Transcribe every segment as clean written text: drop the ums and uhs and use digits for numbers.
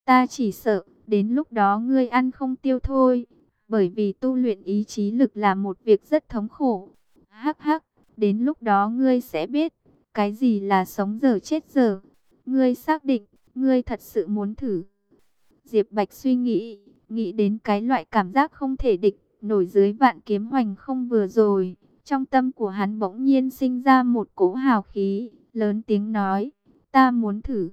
Ta chỉ sợ, đến lúc đó ngươi ăn không tiêu thôi. Bởi vì tu luyện ý chí lực là một việc rất thống khổ. Hắc hắc, đến lúc đó ngươi sẽ biết, cái gì là sống dở chết dở. Ngươi xác định, ngươi thật sự muốn thử. Diệp Bạch suy nghĩ, nghĩ đến cái loại cảm giác không thể địch nổi dưới vạn kiếm hoành không vừa rồi. Trong tâm của hắn bỗng nhiên sinh ra một cỗ hào khí, lớn tiếng nói, ta muốn thử.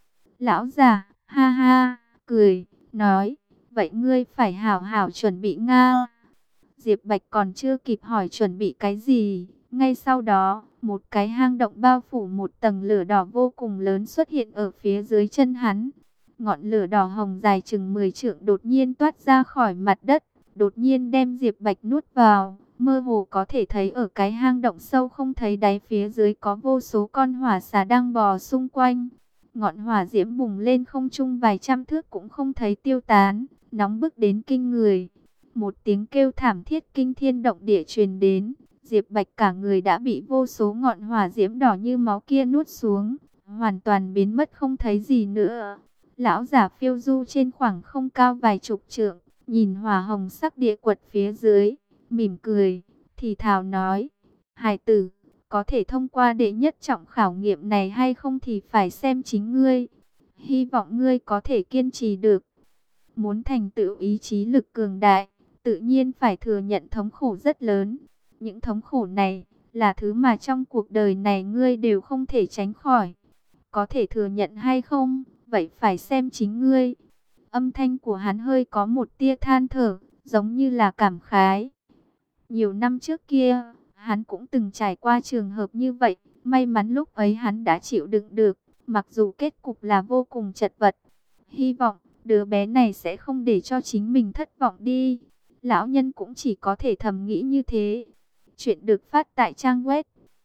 Lão già, ha ha, cười, nói, vậy ngươi phải hảo hảo chuẩn bị Nga. Diệp Bạch còn chưa kịp hỏi chuẩn bị cái gì, ngay sau đó, một cái hang động bao phủ một tầng lửa đỏ vô cùng lớn xuất hiện ở phía dưới chân hắn. Ngọn lửa đỏ hồng dài chừng 10 trượng đột nhiên toát ra khỏi mặt đất, đột nhiên đem Diệp Bạch nuốt vào. Mơ hồ có thể thấy ở cái hang động sâu không thấy đáy phía dưới có vô số con hỏa xà đang bò xung quanh. Ngọn hỏa diễm bùng lên không trung vài trăm thước cũng không thấy tiêu tán, nóng bức đến kinh người. Một tiếng kêu thảm thiết kinh thiên động địa truyền đến, Diệp Bạch cả người đã bị vô số ngọn hỏa diễm đỏ như máu kia nuốt xuống, hoàn toàn biến mất không thấy gì nữa. Lão giả phiêu du trên khoảng không cao vài chục trượng, nhìn hỏa hồng sắc địa quật phía dưới, mỉm cười, thì thào nói, hài tử, có thể thông qua đệ nhất trọng khảo nghiệm này hay không thì phải xem chính ngươi. Hy vọng ngươi có thể kiên trì được. Muốn thành tựu ý chí lực cường đại, tự nhiên phải thừa nhận thống khổ rất lớn. Những thống khổ này là thứ mà trong cuộc đời này ngươi đều không thể tránh khỏi. Có thể thừa nhận hay không, vậy phải xem chính ngươi. Âm thanh của hắn hơi có một tia than thở, giống như là cảm khái. Nhiều năm trước kia, hắn cũng từng trải qua trường hợp như vậy. May mắn lúc ấy hắn đã chịu đựng được, mặc dù kết cục là vô cùng chật vật. Hy vọng đứa bé này sẽ không để cho chính mình thất vọng đi. Lão nhân cũng chỉ có thể thầm nghĩ như thế. Chuyện được phát tại trang web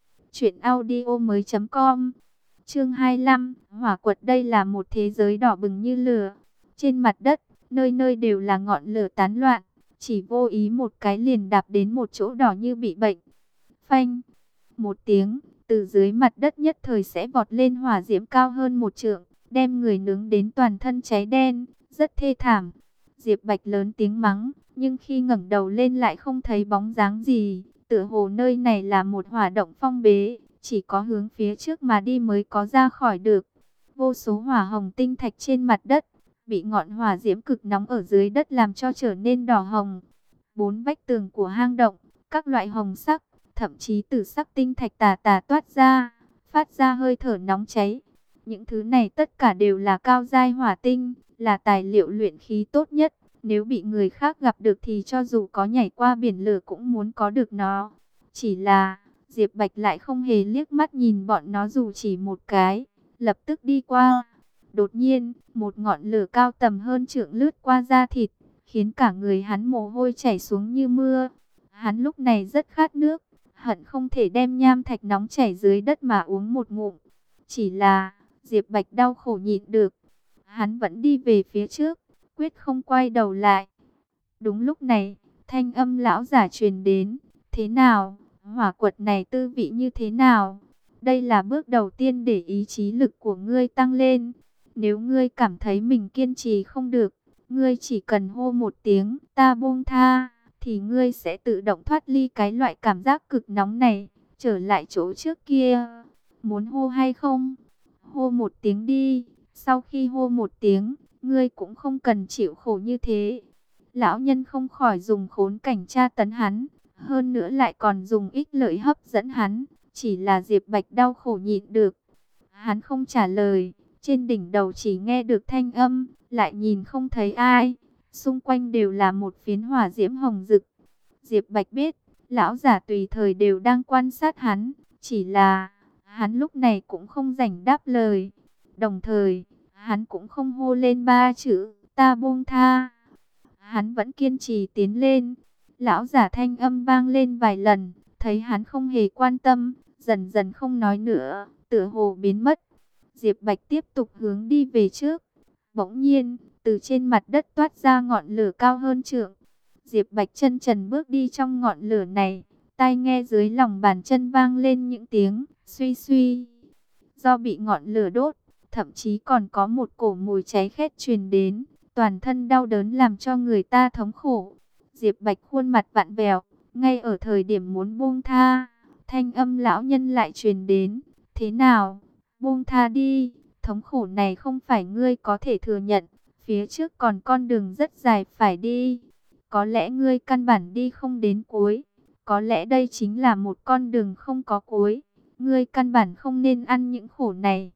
truyệnaudiomoi.com. Chương 25, hỏa quật. Đây là một thế giới đỏ bừng như lửa. Trên mặt đất, nơi nơi đều là ngọn lửa tán loạn. Chỉ vô ý một cái liền đạp đến một chỗ đỏ như bị bệnh. Phanh, một tiếng, từ dưới mặt đất nhất thời sẽ vọt lên hỏa diễm cao hơn một trượng, đem người nướng đến toàn thân cháy đen, rất thê thảm. Diệp Bạch lớn tiếng mắng, nhưng khi ngẩng đầu lên lại không thấy bóng dáng gì, tựa hồ nơi này là một hỏa động phong bế, chỉ có hướng phía trước mà đi mới có ra khỏi được. Vô số hỏa hồng tinh thạch trên mặt đất, bị ngọn hỏa diễm cực nóng ở dưới đất làm cho trở nên đỏ hồng. Bốn vách tường của hang động, các loại hồng sắc, thậm chí tử sắc tinh thạch tà tà toát ra, phát ra hơi thở nóng cháy. Những thứ này tất cả đều là cao giai hỏa tinh, là tài liệu luyện khí tốt nhất. Nếu bị người khác gặp được thì cho dù có nhảy qua biển lửa cũng muốn có được nó. Chỉ là, Diệp Bạch lại không hề liếc mắt nhìn bọn nó dù chỉ một cái, lập tức đi qua. Đột nhiên, một ngọn lửa cao tầm hơn trượng lướt qua da thịt, khiến cả người hắn mồ hôi chảy xuống như mưa. Hắn lúc này rất khát nước, hận không thể đem nham thạch nóng chảy dưới đất mà uống một ngụm. Chỉ là, Diệp Bạch đau khổ nhịn được. Hắn vẫn đi về phía trước, quyết không quay đầu lại. Đúng lúc này, thanh âm lão giả truyền đến. Thế nào, hỏa quật này tư vị như thế nào? Đây là bước đầu tiên để ý chí lực của ngươi tăng lên. Nếu ngươi cảm thấy mình kiên trì không được, ngươi chỉ cần hô một tiếng ta buông tha, thì ngươi sẽ tự động thoát ly cái loại cảm giác cực nóng này, trở lại chỗ trước kia. Muốn hô hay không? Hô một tiếng đi. Sau khi hô một tiếng, ngươi cũng không cần chịu khổ như thế. Lão nhân không khỏi dùng khốn cảnh tra tấn hắn, hơn nữa lại còn dùng ích lợi hấp dẫn hắn. Chỉ là Diệp Bạch đau khổ nhịn được. Hắn không trả lời, trên đỉnh đầu chỉ nghe được thanh âm, lại nhìn không thấy ai. Xung quanh đều là một phiến hỏa diễm hồng rực. Diệp Bạch biết, lão giả tùy thời đều đang quan sát hắn, chỉ là hắn lúc này cũng không rảnh đáp lời. Đồng thời, hắn cũng không hô lên ba chữ ta buông tha. Hắn vẫn kiên trì tiến lên. Lão giả thanh âm vang lên vài lần, thấy hắn không hề quan tâm, dần dần không nói nữa, tựa hồ biến mất. Diệp Bạch tiếp tục hướng đi về trước. Bỗng nhiên, từ trên mặt đất toát ra ngọn lửa cao hơn trượng. Diệp Bạch chân trần bước đi trong ngọn lửa này, tai nghe dưới lòng bàn chân vang lên những tiếng suy suy. Do bị ngọn lửa đốt, thậm chí còn có một cổ mùi cháy khét truyền đến, toàn thân đau đớn làm cho người ta thống khổ. Diệp Bạch khuôn mặt vặn vẹo, ngay ở thời điểm muốn buông tha, thanh âm lão nhân lại truyền đến, thế nào, buông tha đi, thống khổ này không phải ngươi có thể thừa nhận, phía trước còn con đường rất dài phải đi, có lẽ ngươi căn bản đi không đến cuối, có lẽ đây chính là một con đường không có cuối, ngươi căn bản không nên ăn những khổ này.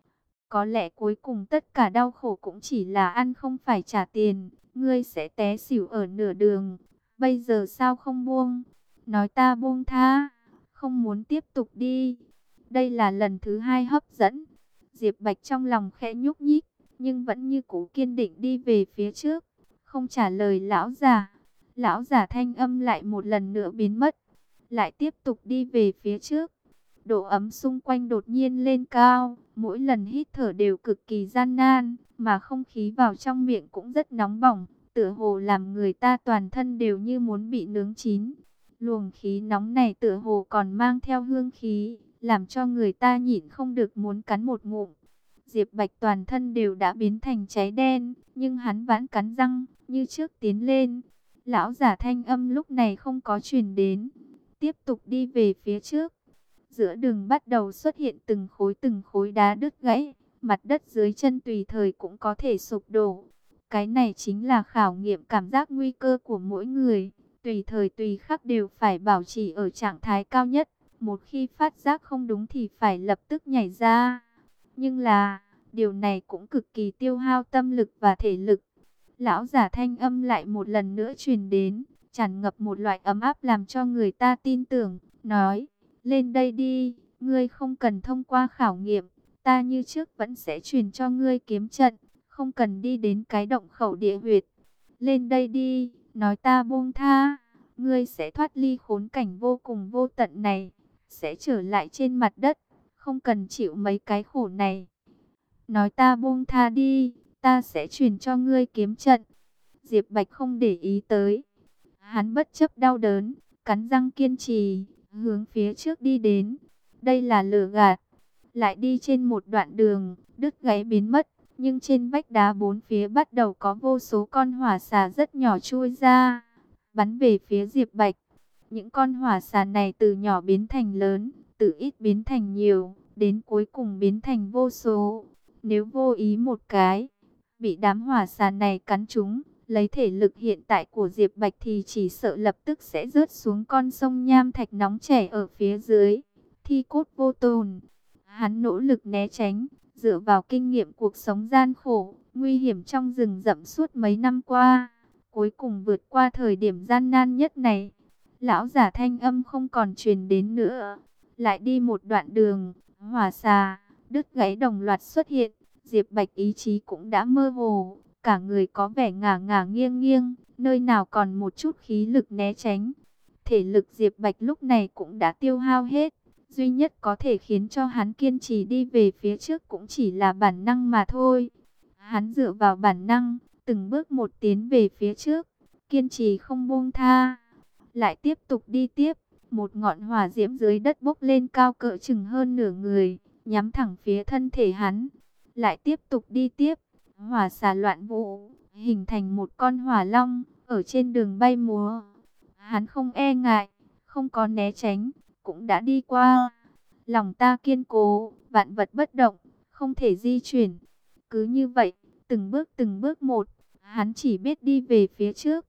Có lẽ cuối cùng tất cả đau khổ cũng chỉ là ăn không phải trả tiền, ngươi sẽ té xỉu ở nửa đường, bây giờ sao không buông, nói ta buông tha, không muốn tiếp tục đi. Đây là lần thứ hai hấp dẫn, Diệp Bạch trong lòng khẽ nhúc nhích, nhưng vẫn như cũ kiên định đi về phía trước, không trả lời lão già. Lão giả thanh âm lại một lần nữa biến mất, lại tiếp tục đi về phía trước. Độ ấm xung quanh đột nhiên lên cao, mỗi lần hít thở đều cực kỳ gian nan, mà không khí vào trong miệng cũng rất nóng bỏng, tựa hồ làm người ta toàn thân đều như muốn bị nướng chín. Luồng khí nóng này tựa hồ còn mang theo hương khí, làm cho người ta nhịn không được muốn cắn một ngụm. Diệp Bạch toàn thân đều đã biến thành cháy đen, nhưng hắn vẫn cắn răng, như trước tiến lên. Lão giả thanh âm lúc này không có truyền đến, tiếp tục đi về phía trước. Giữa đường bắt đầu xuất hiện từng khối đá đứt gãy, mặt đất dưới chân tùy thời cũng có thể sụp đổ. Cái này chính là khảo nghiệm cảm giác nguy cơ của mỗi người, tùy thời tùy khắc đều phải bảo trì ở trạng thái cao nhất. Một khi phát giác không đúng thì phải lập tức nhảy ra. Nhưng là, điều này cũng cực kỳ tiêu hao tâm lực và thể lực. Lão giả thanh âm lại một lần nữa truyền đến, tràn ngập một loại ấm áp làm cho người ta tin tưởng, nói, lên đây đi, ngươi không cần thông qua khảo nghiệm, ta như trước vẫn sẽ truyền cho ngươi kiếm trận, không cần đi đến cái động khẩu địa huyệt. Lên đây đi, nói ta buông tha, ngươi sẽ thoát ly khốn cảnh vô cùng vô tận này, sẽ trở lại trên mặt đất, không cần chịu mấy cái khổ này. Nói ta buông tha đi, ta sẽ truyền cho ngươi kiếm trận. Diệp Bạch không để ý tới. Hắn bất chấp đau đớn, cắn răng kiên trì, hướng phía trước đi đến. Đây là lửa gạt. Lại đi trên một đoạn đường, đứt gãy biến mất. Nhưng trên vách đá bốn phía bắt đầu có vô số con hỏa xà rất nhỏ chui ra, bắn về phía Diệp Bạch. Những con hỏa xà này từ nhỏ biến thành lớn, từ ít biến thành nhiều, đến cuối cùng biến thành vô số. Nếu vô ý một cái, bị đám hỏa xà này cắn trúng, lấy thể lực hiện tại của Diệp Bạch thì chỉ sợ lập tức sẽ rớt xuống con sông nham thạch nóng chảy ở phía dưới, thi cốt vô tồn. Hắn nỗ lực né tránh, dựa vào kinh nghiệm cuộc sống gian khổ, nguy hiểm trong rừng rậm suốt mấy năm qua, cuối cùng vượt qua thời điểm gian nan nhất này. Lão giả thanh âm không còn truyền đến nữa. Lại đi một đoạn đường, hỏa xà, đứt gãy đồng loạt xuất hiện. Diệp Bạch ý chí cũng đã mơ hồ, cả người có vẻ ngả ngả nghiêng nghiêng, nơi nào còn một chút khí lực né tránh. Thể lực Diệp Bạch lúc này cũng đã tiêu hao hết. Duy nhất có thể khiến cho hắn kiên trì đi về phía trước cũng chỉ là bản năng mà thôi. Hắn dựa vào bản năng, từng bước một tiến về phía trước, kiên trì không buông tha. Lại tiếp tục đi tiếp, một ngọn hỏa diễm dưới đất bốc lên cao cỡ chừng hơn nửa người, nhắm thẳng phía thân thể hắn. Lại tiếp tục đi tiếp, hỏa xà loạn vũ, hình thành một con hỏa long, ở trên đường bay múa. Hắn không e ngại, không có né tránh, cũng đã đi qua. Lòng ta kiên cố, vạn vật bất động, không thể di chuyển. Cứ như vậy, từng bước một, hắn chỉ biết đi về phía trước.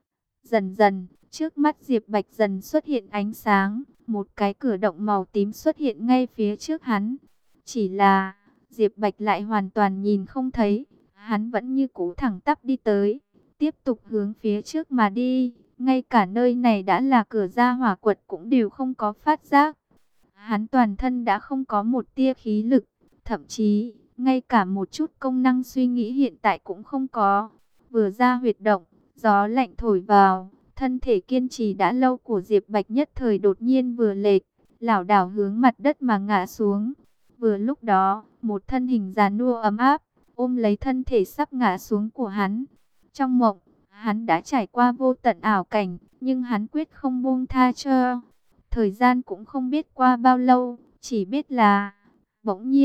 Dần dần, trước mắt Diệp Bạch dần xuất hiện ánh sáng, một cái cửa động màu tím xuất hiện ngay phía trước hắn. Chỉ là, Diệp Bạch lại hoàn toàn nhìn không thấy, hắn vẫn như cũ thẳng tắp đi tới, tiếp tục hướng phía trước mà đi, ngay cả nơi này đã là cửa ra hỏa quật cũng đều không có phát giác. Hắn toàn thân đã không có một tia khí lực, thậm chí, ngay cả một chút công năng suy nghĩ hiện tại cũng không có. Vừa ra huyệt động, gió lạnh thổi vào, thân thể kiên trì đã lâu của Diệp Bạch nhất thời đột nhiên vừa lệch, lảo đảo hướng mặt đất mà ngã xuống. Vừa lúc đó, một thân hình già nua ấm áp, ôm lấy thân thể sắp ngã xuống của hắn. Trong mộng, hắn đã trải qua vô tận ảo cảnh, nhưng hắn quyết không buông tha cho. Thời gian cũng không biết qua bao lâu, chỉ biết là, bỗng nhiên,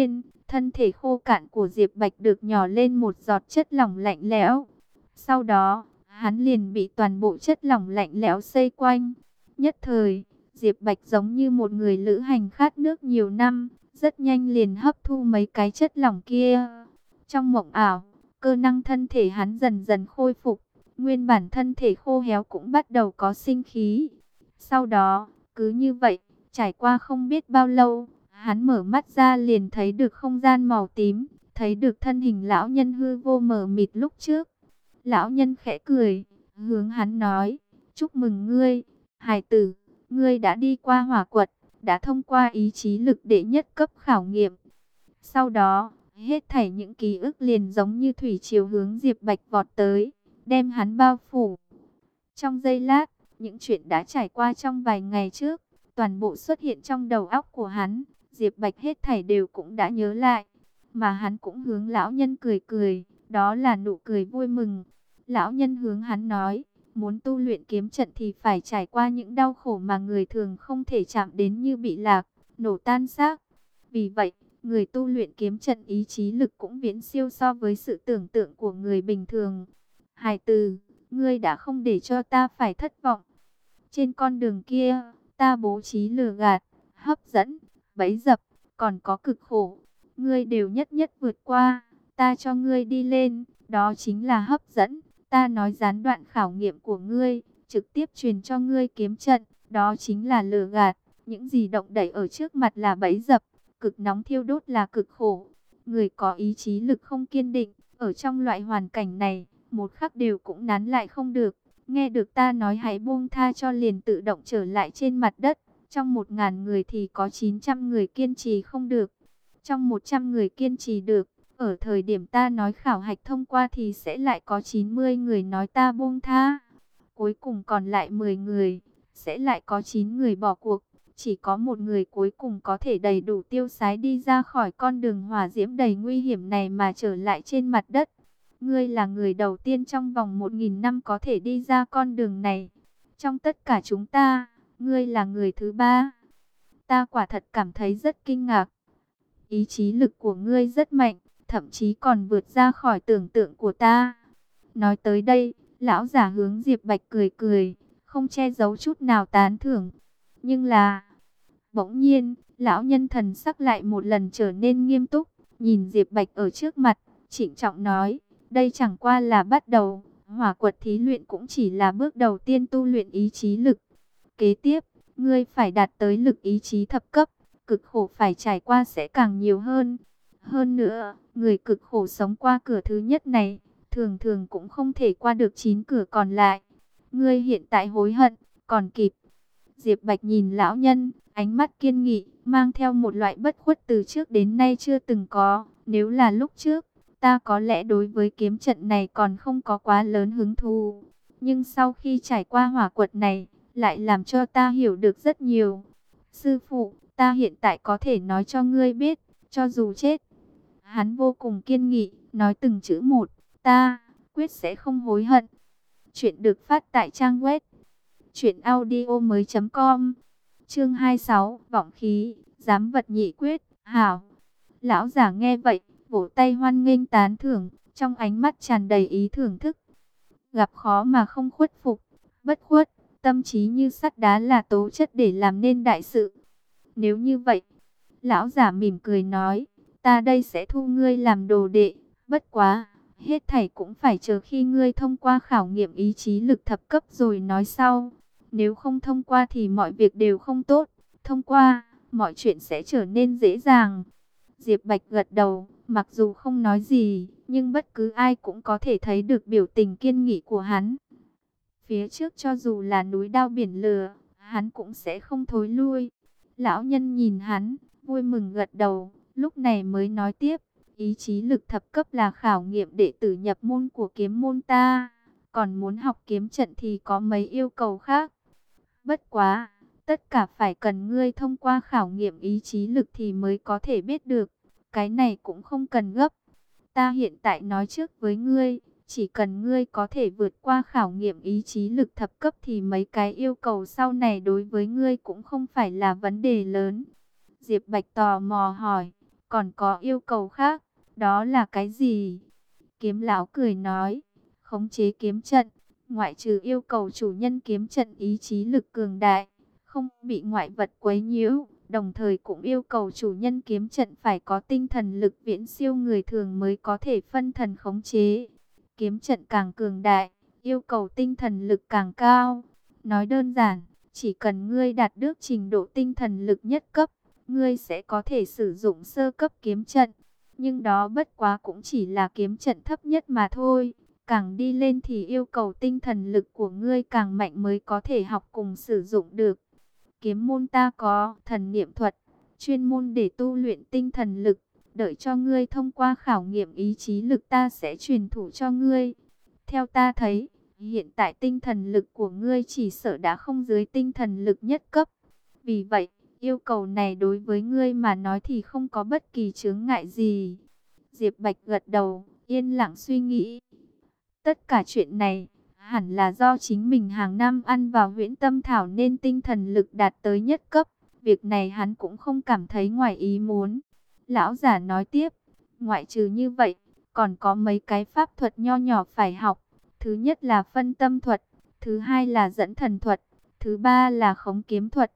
Thân thể khô cạn của Diệp Bạch được nhỏ lên một giọt chất lỏng lạnh lẽo. Sau đó, hắn liền bị toàn bộ chất lỏng lạnh lẽo xoay quanh. Nhất thời, Diệp Bạch giống như một người lữ hành khát nước nhiều năm, rất nhanh liền hấp thu mấy cái chất lỏng kia. Trong mộng ảo, cơ năng thân thể hắn dần dần khôi phục, nguyên bản thân thể khô héo cũng bắt đầu có sinh khí. Sau đó, cứ như vậy, trải qua không biết bao lâu, hắn mở mắt ra liền thấy được không gian màu tím, thấy được thân hình lão nhân hư vô mờ mịt lúc trước. Lão nhân khẽ cười, hướng hắn nói, chúc mừng ngươi, hài tử, ngươi đã đi qua hỏa quật, đã thông qua ý chí lực đệ nhất cấp khảo nghiệm. Sau đó, hết thảy những ký ức liền giống như thủy triều hướng Diệp Bạch vọt tới, đem hắn bao phủ. Trong giây lát, những chuyện đã trải qua trong vài ngày trước, toàn bộ xuất hiện trong đầu óc của hắn. Diệp Bạch hết thảy đều cũng đã nhớ lại, mà hắn cũng hướng lão nhân cười cười, đó là nụ cười vui mừng. Lão nhân hướng hắn nói, muốn tu luyện kiếm trận thì phải trải qua những đau khổ mà người thường không thể chạm đến, như bị lạc, nổ tan xác. Vì vậy, người tu luyện kiếm trận ý chí lực cũng viễn siêu so với sự tưởng tượng của người bình thường. Hài tử, ngươi đã không để cho ta phải thất vọng. Trên con đường kia, ta bố trí lừa gạt, hấp dẫn, bẫy dập, còn có cực khổ. Ngươi đều nhất nhất vượt qua, ta cho ngươi đi lên, đó chính là hấp dẫn. Ta nói gián đoạn khảo nghiệm của ngươi, trực tiếp truyền cho ngươi kiếm trận, đó chính là lừa gạt. Những gì động đậy ở trước mặt là bẫy dập, cực nóng thiêu đốt là cực khổ. Người có ý chí lực không kiên định, ở trong loại hoàn cảnh này, một khắc đều cũng nán lại không được. Nghe được ta nói hãy buông tha cho liền tự động trở lại trên mặt đất. Trong 1000 người thì có 900 người kiên trì không được. Trong 100 người kiên trì được, ở thời điểm ta nói khảo hạch thông qua thì sẽ lại có 90 người nói ta buông tha. Cuối cùng còn lại 10 người, sẽ lại có 9 người bỏ cuộc. Chỉ có một người cuối cùng có thể đầy đủ tiêu sái đi ra khỏi con đường hỏa diễm đầy nguy hiểm này mà trở lại trên mặt đất. Ngươi là người đầu tiên trong vòng 1000 năm có thể đi ra con đường này. Trong tất cả chúng ta, ngươi là người thứ 3. Ta quả thật cảm thấy rất kinh ngạc. Ý chí lực của ngươi rất mạnh, thậm chí còn vượt ra khỏi tưởng tượng của ta. Nói tới đây, lão giả hướng Diệp Bạch cười cười, không che giấu chút nào tán thưởng. Nhưng là, bỗng nhiên, lão nhân thần sắc lại một lần trở nên nghiêm túc, nhìn Diệp Bạch ở trước mặt, trịnh trọng nói, đây chẳng qua là bắt đầu, hỏa quật thí luyện cũng chỉ là bước đầu tiên tu luyện ý chí lực. Kế tiếp, ngươi phải đạt tới lực ý chí thập cấp, cực khổ phải trải qua sẽ càng nhiều hơn. Hơn nữa, người cực khổ sống qua cửa thứ nhất này, thường thường cũng không thể qua được 9 cửa còn lại. Ngươi hiện tại hối hận, còn kịp. Diệp Bạch nhìn lão nhân, ánh mắt kiên nghị, mang theo một loại bất khuất từ trước đến nay chưa từng có. Nếu là lúc trước, ta có lẽ đối với kiếm trận này còn không có quá lớn hứng thú. Nhưng sau khi trải qua hỏa quật này, lại làm cho ta hiểu được rất nhiều. Sư phụ, ta hiện tại có thể nói cho ngươi biết, cho dù chết. Hắn vô cùng kiên nghị, nói từng chữ một, ta quyết sẽ không hối hận. Chuyện được phát tại trang web truyệnaudiomoi.com. Chương 26, vọng khí, giám vật nhị quyết, hảo. Lão giả nghe vậy, vỗ tay hoan nghênh tán thưởng, trong ánh mắt tràn đầy ý thưởng thức. Gặp khó mà không khuất phục, bất khuất, tâm trí như sắt đá là tố chất để làm nên đại sự. Nếu như vậy, lão giả mỉm cười nói, ta đây sẽ thu ngươi làm đồ đệ, bất quá, hết thảy cũng phải chờ khi ngươi thông qua khảo nghiệm ý chí lực thập cấp rồi nói sau. Nếu không thông qua thì mọi việc đều không tốt, thông qua, mọi chuyện sẽ trở nên dễ dàng. Diệp Bạch gật đầu, mặc dù không nói gì, nhưng bất cứ ai cũng có thể thấy được biểu tình kiên nghị của hắn. Phía trước cho dù là núi đao biển lửa, hắn cũng sẽ không thối lui. Lão nhân nhìn hắn, vui mừng gật đầu, lúc này mới nói tiếp, ý chí lực thập cấp là khảo nghiệm đệ tử nhập môn của kiếm môn ta, còn muốn học kiếm trận thì có mấy yêu cầu khác. Bất quá, tất cả phải cần ngươi thông qua khảo nghiệm ý chí lực thì mới có thể biết được, cái này cũng không cần gấp. Ta hiện tại nói trước với ngươi, chỉ cần ngươi có thể vượt qua khảo nghiệm ý chí lực thập cấp thì mấy cái yêu cầu sau này đối với ngươi cũng không phải là vấn đề lớn. Diệp Bạch tò mò hỏi, Còn có yêu cầu khác, đó là cái gì? Kiếm lão cười nói, khống chế kiếm trận, ngoại trừ yêu cầu chủ nhân kiếm trận ý chí lực cường đại, không bị ngoại vật quấy nhiễu, đồng thời cũng yêu cầu chủ nhân kiếm trận phải có tinh thần lực viễn siêu người thường mới có thể phân thần khống chế. Kiếm trận càng cường đại, yêu cầu tinh thần lực càng cao. Nói đơn giản, chỉ cần ngươi đạt được trình độ tinh thần lực nhất cấp, ngươi sẽ có thể sử dụng sơ cấp kiếm trận. Nhưng đó bất quá cũng chỉ là kiếm trận thấp nhất mà thôi. Càng đi lên thì yêu cầu tinh thần lực của ngươi càng mạnh mới có thể học cùng sử dụng được. Kiếm môn ta có thần niệm thuật, chuyên môn để tu luyện tinh thần lực. Đợi cho ngươi thông qua khảo nghiệm ý chí lực ta sẽ truyền thụ cho ngươi. Theo ta thấy, hiện tại tinh thần lực của ngươi chỉ sợ đã không dưới tinh thần lực nhất cấp. Vì vậy, yêu cầu này đối với ngươi mà nói thì không có bất kỳ chướng ngại gì. Diệp Bạch gật đầu, yên lặng suy nghĩ. Tất cả chuyện này, hẳn là do chính mình hàng năm ăn vào huyễn tâm thảo nên tinh thần lực đạt tới nhất cấp. Việc này hắn cũng không cảm thấy ngoài ý muốn. Lão giả nói tiếp, ngoại trừ như vậy, còn có mấy cái pháp thuật nho nhỏ phải học. Thứ nhất là phân tâm thuật, thứ hai là dẫn thần thuật, thứ ba là khống kiếm thuật.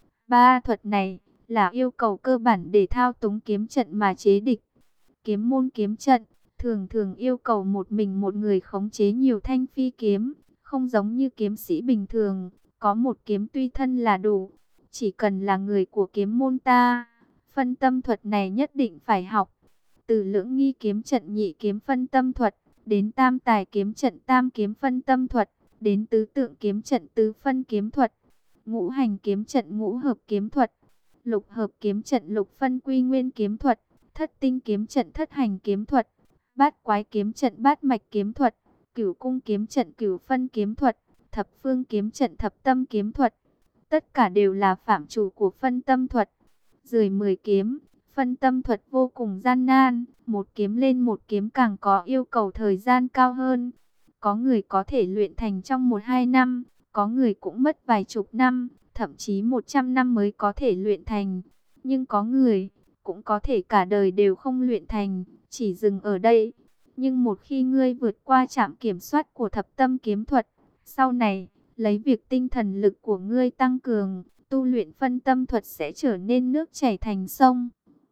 Ba thuật này là yêu cầu cơ bản để thao túng kiếm trận mà chế địch. Kiếm môn kiếm trận thường thường yêu cầu một mình một người khống chế nhiều thanh phi kiếm, không giống như kiếm sĩ bình thường, có một kiếm tùy thân là đủ. Chỉ cần là người của kiếm môn ta, phân tâm thuật này nhất định phải học. Từ lưỡng nghi kiếm trận nhị kiếm phân tâm thuật, đến tam tài kiếm trận tam kiếm phân tâm thuật, đến tứ tượng kiếm trận tứ phân kiếm thuật, ngũ hành kiếm trận ngũ hợp kiếm thuật, lục hợp kiếm trận lục phân quy nguyên kiếm thuật, thất tinh kiếm trận thất hành kiếm thuật, bát quái kiếm trận bát mạch kiếm thuật, cửu cung kiếm trận cửu phân kiếm thuật, thập phương kiếm trận thập tâm kiếm thuật. Tất cả đều là phạm chủ của phân tâm thuật. Dưới 10 kiếm, phân tâm thuật vô cùng gian nan, một kiếm lên một kiếm càng có yêu cầu thời gian cao hơn. Có người có thể luyện thành trong 1-2 năm, có người cũng mất vài chục năm, thậm chí 100 năm mới có thể luyện thành. Nhưng có người cũng có thể cả đời đều không luyện thành, chỉ dừng ở đây. Nhưng một khi ngươi vượt qua trạm kiểm soát của thập tâm kiếm thuật, sau này, lấy việc tinh thần lực của ngươi tăng cường, tu luyện phân tâm thuật sẽ trở nên nước chảy thành sông.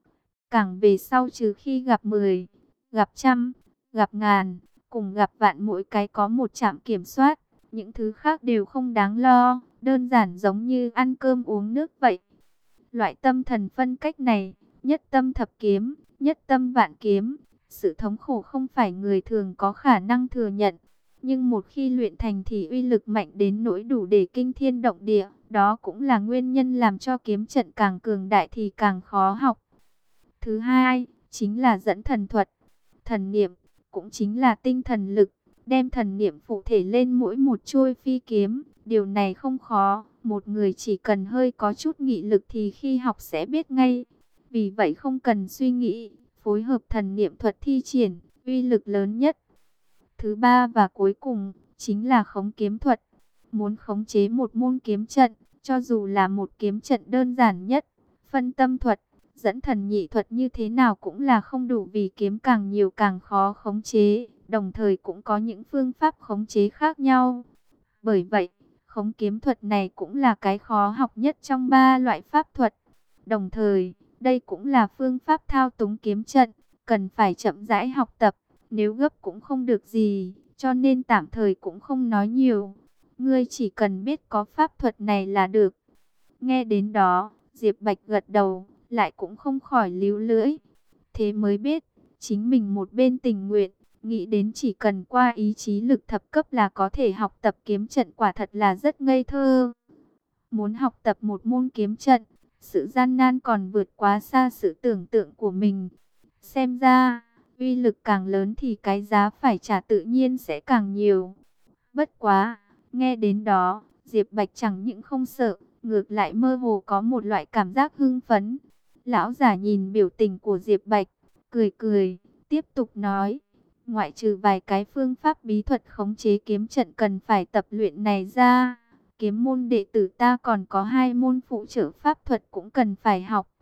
Càng về sau trừ khi gặp 10, gặp trăm, gặp ngàn, cùng gặp vạn mỗi cái có một trạm kiểm soát, những thứ khác đều không đáng lo, đơn giản giống như ăn cơm uống nước vậy. Loại tâm thần phân cách này, nhất tâm thập kiếm, nhất tâm vạn kiếm, sự thống khổ không phải người thường có khả năng thừa nhận. Nhưng một khi luyện thành thì uy lực mạnh đến nỗi đủ để kinh thiên động địa, đó cũng là nguyên nhân làm cho kiếm trận càng cường đại thì càng khó học. Thứ hai, chính là dẫn thần thuật. Thần niệm, cũng chính là tinh thần lực, đem thần niệm phụ thể lên mỗi một chuôi phi kiếm. Điều này không khó, một người chỉ cần hơi có chút nghị lực thì khi học sẽ biết ngay. Vì vậy không cần suy nghĩ, phối hợp thần niệm thuật thi triển, uy lực lớn nhất. Thứ ba và cuối cùng, chính là khống kiếm thuật. Muốn khống chế một môn kiếm trận, cho dù là một kiếm trận đơn giản nhất, phân tâm thuật, dẫn thần nhị thuật như thế nào cũng là không đủ vì kiếm càng nhiều càng khó khống chế, đồng thời cũng có những phương pháp khống chế khác nhau. Bởi vậy, khống kiếm thuật này cũng là cái khó học nhất trong ba loại pháp thuật. Đồng thời, đây cũng là phương pháp thao túng kiếm trận, cần phải chậm rãi học tập, nếu gấp cũng không được gì, cho nên tạm thời cũng không nói nhiều. Ngươi chỉ cần biết có pháp thuật này là được. Nghe đến đó, Diệp Bạch gật đầu, lại cũng không khỏi líu lưỡi. Thế mới biết, chính mình một bên tình nguyện, nghĩ đến chỉ cần qua ý chí lực thập cấp là có thể học tập kiếm trận quả thật là rất ngây thơ. Muốn học tập một môn kiếm trận, sự gian nan còn vượt quá xa sự tưởng tượng của mình. Xem ra, uy lực càng lớn thì cái giá phải trả tự nhiên sẽ càng nhiều. Bất quá, nghe đến đó, Diệp Bạch chẳng những không sợ, ngược lại mơ hồ có một loại cảm giác hưng phấn. Lão giả nhìn biểu tình của Diệp Bạch, cười cười, tiếp tục nói, ngoại trừ vài cái phương pháp bí thuật khống chế kiếm trận cần phải tập luyện này ra, kiếm môn đệ tử ta còn có 2 môn phụ trợ pháp thuật cũng cần phải học.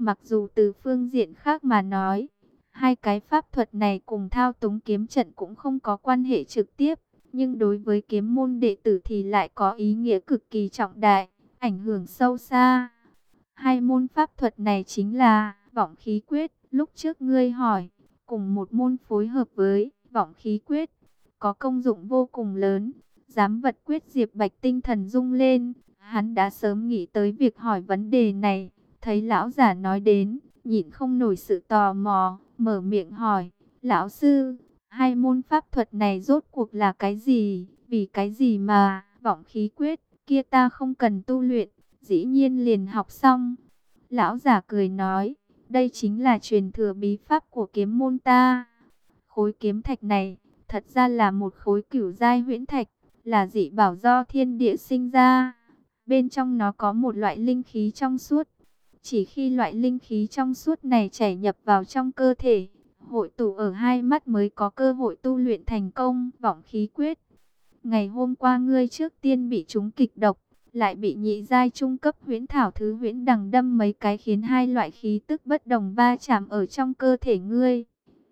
Mặc dù từ phương diện khác mà nói, hai cái pháp thuật này cùng thao túng kiếm trận cũng không có quan hệ trực tiếp, nhưng đối với kiếm môn đệ tử thì lại có ý nghĩa cực kỳ trọng đại, ảnh hưởng sâu xa. Hai môn pháp thuật này chính là vọng khí quyết, lúc trước ngươi hỏi, cùng một môn phối hợp với vọng khí quyết, có công dụng vô cùng lớn. Giám vật quyết Diệp Bạch tinh thần rung lên, hắn đã sớm nghĩ tới việc hỏi vấn đề này, thấy lão giả nói đến, nhịn không nổi sự tò mò, mở miệng hỏi, lão sư, hai môn pháp thuật này rốt cuộc là cái gì, vì cái gì mà vọng khí quyết kia ta không cần tu luyện, dĩ nhiên liền học xong. Lão giả cười nói, đây chính là truyền thừa bí pháp của kiếm môn ta. Khối kiếm thạch này, thật ra là một khối cửu giai huyễn thạch, là dị bảo do thiên địa sinh ra. Bên trong nó có một loại linh khí trong suốt. Chỉ khi loại linh khí trong suốt này chảy nhập vào trong cơ thể, hội tụ ở hai mắt mới có cơ hội tu luyện thành công vọng khí quyết. Ngày hôm qua ngươi trước tiên bị trúng kịch độc, lại bị nhị giai trung cấp huyễn thảo thứ huyễn đằng đâm mấy cái khiến hai loại khí tức bất đồng va chạm ở trong cơ thể ngươi.